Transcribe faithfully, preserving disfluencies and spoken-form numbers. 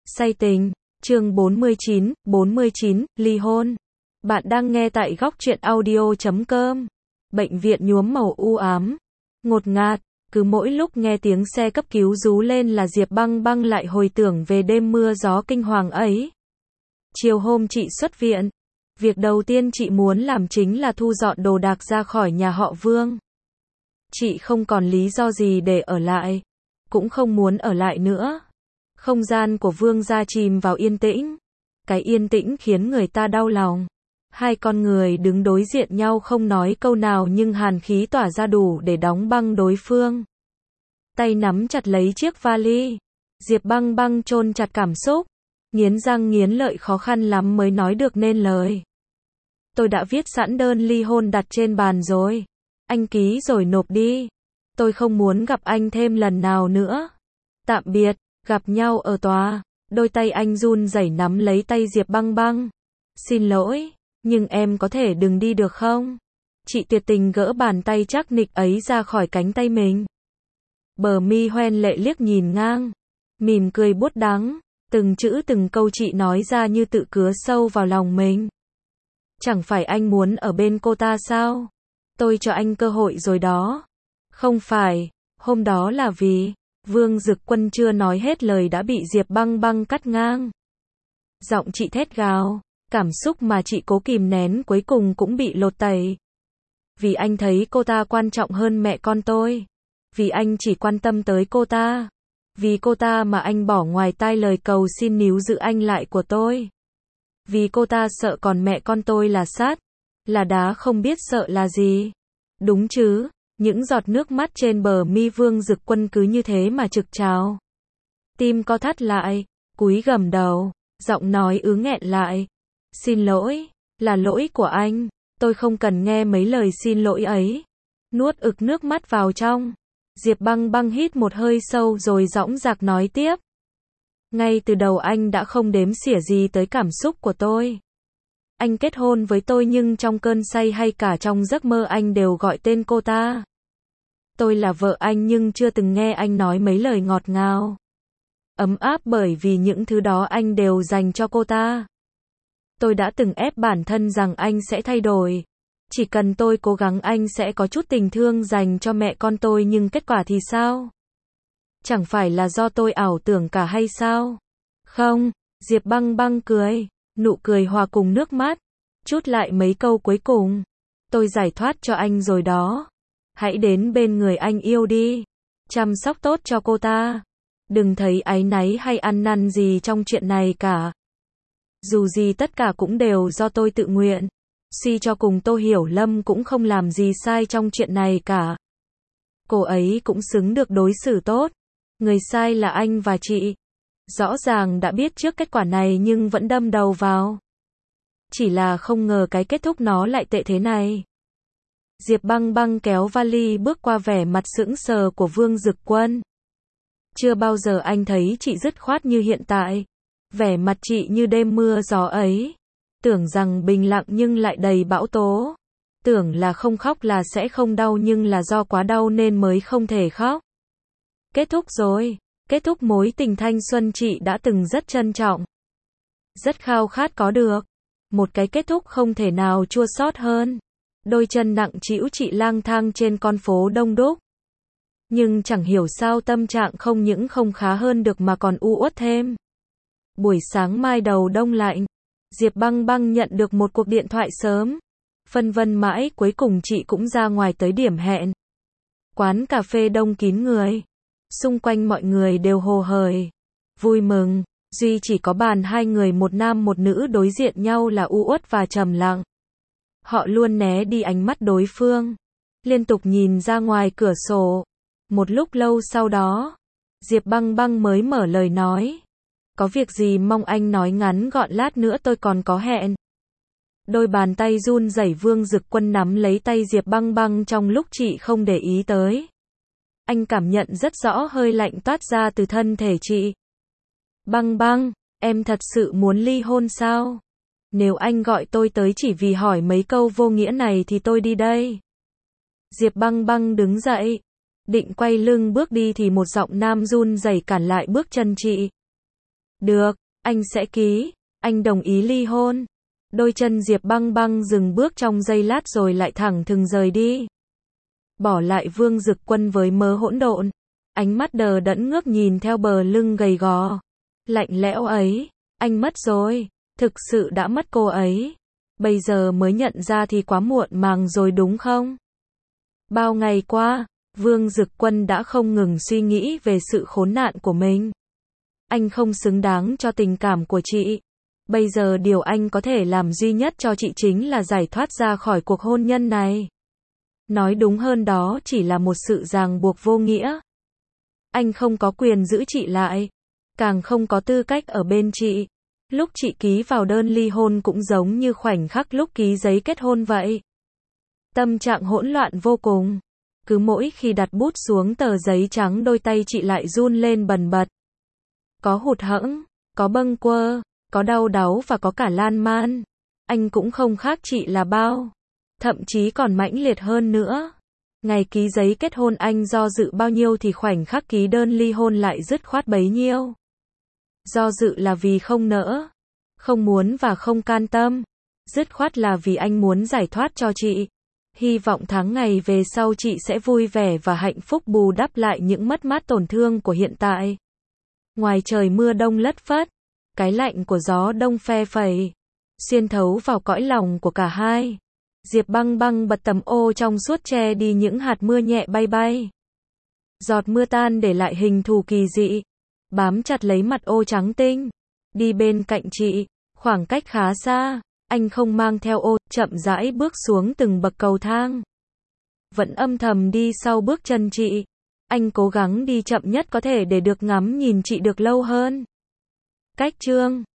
Say tình, chương bốn mươi chín, bốn mươi chín, ly hôn. Bạn đang nghe tại góc truyện audio chấm com. Bệnh viện nhuốm màu u ám, ngột ngạt, cứ mỗi lúc nghe tiếng xe cấp cứu rú lên là Diệp Băng Băng lại hồi tưởng về đêm mưa gió kinh hoàng ấy. Chiều hôm chị xuất viện, việc đầu tiên chị muốn làm chính là thu dọn đồ đạc ra khỏi nhà họ Vương. Chị không còn lý do gì để ở lại, cũng không muốn ở lại nữa. Không gian của Vương gia chìm vào yên tĩnh. Cái yên tĩnh khiến người ta đau lòng. Hai con người đứng đối diện nhau không nói câu nào nhưng hàn khí tỏa ra đủ để đóng băng đối phương. Tay nắm chặt lấy chiếc vali. Diệp Băng Băng chôn chặt cảm xúc, nghiến răng nghiến lợi khó khăn lắm mới nói được nên lời. Tôi đã viết sẵn đơn ly hôn đặt trên bàn rồi. Anh ký rồi nộp đi. Tôi không muốn gặp anh thêm lần nào nữa. Tạm biệt. Gặp nhau ở tòa, đôi tay anh run rẩy nắm lấy tay Diệp Băng Băng. Xin lỗi, nhưng em có thể đừng đi được không? Chị tuyệt tình gỡ bàn tay chắc nịch ấy ra khỏi cánh tay mình. Bờ mi hoen lệ liếc nhìn ngang, mỉm cười buốt đắng, từng chữ từng câu chị nói ra như tự cứa sâu vào lòng mình. Chẳng phải anh muốn ở bên cô ta sao? Tôi cho anh cơ hội rồi đó. Không phải, hôm đó là vì... Vương Dực Quân chưa nói hết lời đã bị Diệp Băng Băng cắt ngang. Giọng chị thét gào, cảm xúc mà chị cố kìm nén cuối cùng cũng bị lột tẩy. Vì anh thấy cô ta quan trọng hơn mẹ con tôi. Vì anh chỉ quan tâm tới cô ta. Vì cô ta mà anh bỏ ngoài tai lời cầu xin níu giữ anh lại của tôi. Vì cô ta sợ còn mẹ con tôi là sắt, là đá không biết sợ là gì. Đúng chứ? Những giọt nước mắt trên bờ mi Vương Dực Quân cứ như thế mà trực trào. Tim co thắt lại, cúi gằm đầu, giọng nói ứ nghẹn lại. Xin lỗi, là lỗi của anh, tôi không cần nghe mấy lời xin lỗi ấy. Nuốt ực nước mắt vào trong. Diệp Băng Băng hít một hơi sâu rồi dõng dạc nói tiếp. Ngay từ đầu anh đã không đếm xỉa gì tới cảm xúc của tôi. Anh kết hôn với tôi nhưng trong cơn say hay cả trong giấc mơ anh đều gọi tên cô ta. Tôi là vợ anh nhưng chưa từng nghe anh nói mấy lời ngọt ngào, ấm áp bởi vì những thứ đó anh đều dành cho cô ta. Tôi đã từng ép bản thân rằng anh sẽ thay đổi. Chỉ cần tôi cố gắng anh sẽ có chút tình thương dành cho mẹ con tôi nhưng kết quả thì sao? Chẳng phải là do tôi ảo tưởng cả hay sao? Không, Diệp Băng Băng cười, nụ cười hòa cùng nước mắt. Chút lại mấy câu cuối cùng. Tôi giải thoát cho anh rồi đó. Hãy đến bên người anh yêu đi. Chăm sóc tốt cho cô ta. Đừng thấy áy náy hay ăn năn gì trong chuyện này cả. Dù gì tất cả cũng đều do tôi tự nguyện. Suy cho cùng Tô Hiểu Lâm cũng không làm gì sai trong chuyện này cả. Cô ấy cũng xứng được đối xử tốt. Người sai là anh và chị. Rõ ràng đã biết trước kết quả này nhưng vẫn đâm đầu vào. Chỉ là không ngờ cái kết thúc nó lại tệ thế này. Diệp Băng Băng kéo vali bước qua vẻ mặt sững sờ của Vương Dực Quân. Chưa bao giờ anh thấy chị dứt khoát như hiện tại. Vẻ mặt chị như đêm mưa gió ấy. Tưởng rằng bình lặng nhưng lại đầy bão tố. Tưởng là không khóc là sẽ không đau nhưng là do quá đau nên mới không thể khóc. Kết thúc rồi. Kết thúc mối tình thanh xuân chị đã từng rất trân trọng. Rất khao khát có được. Một cái kết thúc không thể nào chua xót hơn. Đôi chân nặng trĩu chị lang thang trên con phố đông đúc. Nhưng chẳng hiểu sao tâm trạng không những không khá hơn được mà còn u uất thêm. Buổi sáng mai đầu đông lạnh, Diệp Băng Băng nhận được một cuộc điện thoại sớm. Phân vân mãi cuối cùng chị cũng ra ngoài tới điểm hẹn. Quán cà phê đông kín người. Xung quanh mọi người đều hồ hởi, vui mừng. Duy chỉ có bàn hai người một nam một nữ đối diện nhau là u uất và trầm lặng. Họ luôn né đi ánh mắt đối phương, liên tục nhìn ra ngoài cửa sổ. Một lúc lâu sau đó, Diệp Băng Băng mới mở lời nói. Có việc gì mong anh nói ngắn gọn, lát nữa tôi còn có hẹn. Đôi bàn tay run rẩy Vương Dực Quân nắm lấy tay Diệp Băng Băng trong lúc chị không để ý tới. Anh cảm nhận rất rõ hơi lạnh toát ra từ thân thể chị. Băng Băng, em thật sự muốn ly hôn sao? Nếu anh gọi tôi tới chỉ vì hỏi mấy câu vô nghĩa này thì tôi đi đây. Diệp Băng Băng đứng dậy, định quay lưng bước đi thì một giọng nam run rẩy cản lại bước chân chị. Được, anh sẽ ký, anh đồng ý ly hôn. Đôi chân Diệp Băng Băng dừng bước trong giây lát rồi lại thẳng thừng rời đi. Bỏ lại Vương Dực Quân với mớ hỗn độn. Ánh mắt đờ đẫn ngước nhìn theo bờ lưng gầy gò. Lạnh lẽo ấy, anh mất rồi, thực sự đã mất cô ấy. Bây giờ mới nhận ra thì quá muộn màng rồi đúng không? Bao ngày qua, Vương Dực Quân đã không ngừng suy nghĩ về sự khốn nạn của mình. Anh không xứng đáng cho tình cảm của chị. Bây giờ điều anh có thể làm duy nhất cho chị chính là giải thoát ra khỏi cuộc hôn nhân này. Nói đúng hơn đó chỉ là một sự ràng buộc vô nghĩa. Anh không có quyền giữ chị lại, càng không có tư cách ở bên chị. Lúc chị ký vào đơn ly hôn cũng giống như khoảnh khắc lúc ký giấy kết hôn vậy. Tâm trạng hỗn loạn vô cùng. Cứ mỗi khi đặt bút xuống tờ giấy trắng đôi tay chị lại run lên bần bật. Có hụt hẫng, có bâng quơ, có đau đáu và có cả lan man. Anh cũng không khác chị là bao. Thậm chí còn mãnh liệt hơn nữa. Ngày ký giấy kết hôn anh do dự bao nhiêu thì khoảnh khắc ký đơn ly hôn lại dứt khoát bấy nhiêu. Do dự là vì không nỡ, không muốn và không can tâm. Dứt khoát là vì anh muốn giải thoát cho chị. Hy vọng tháng ngày về sau chị sẽ vui vẻ và hạnh phúc bù đắp lại những mất mát tổn thương của hiện tại. Ngoài trời mưa đông lất phất, cái lạnh của gió đông phe phẩy, xuyên thấu vào cõi lòng của cả hai. Diệp Băng Băng bật tấm ô trong suốt che đi những hạt mưa nhẹ bay bay. Giọt mưa tan để lại hình thù kỳ dị, bám chặt lấy mặt ô trắng tinh. Đi bên cạnh chị, khoảng cách khá xa, anh không mang theo ô, chậm rãi bước xuống từng bậc cầu thang. Vẫn âm thầm đi sau bước chân chị. Anh cố gắng đi chậm nhất có thể để được ngắm nhìn chị được lâu hơn. Cách chương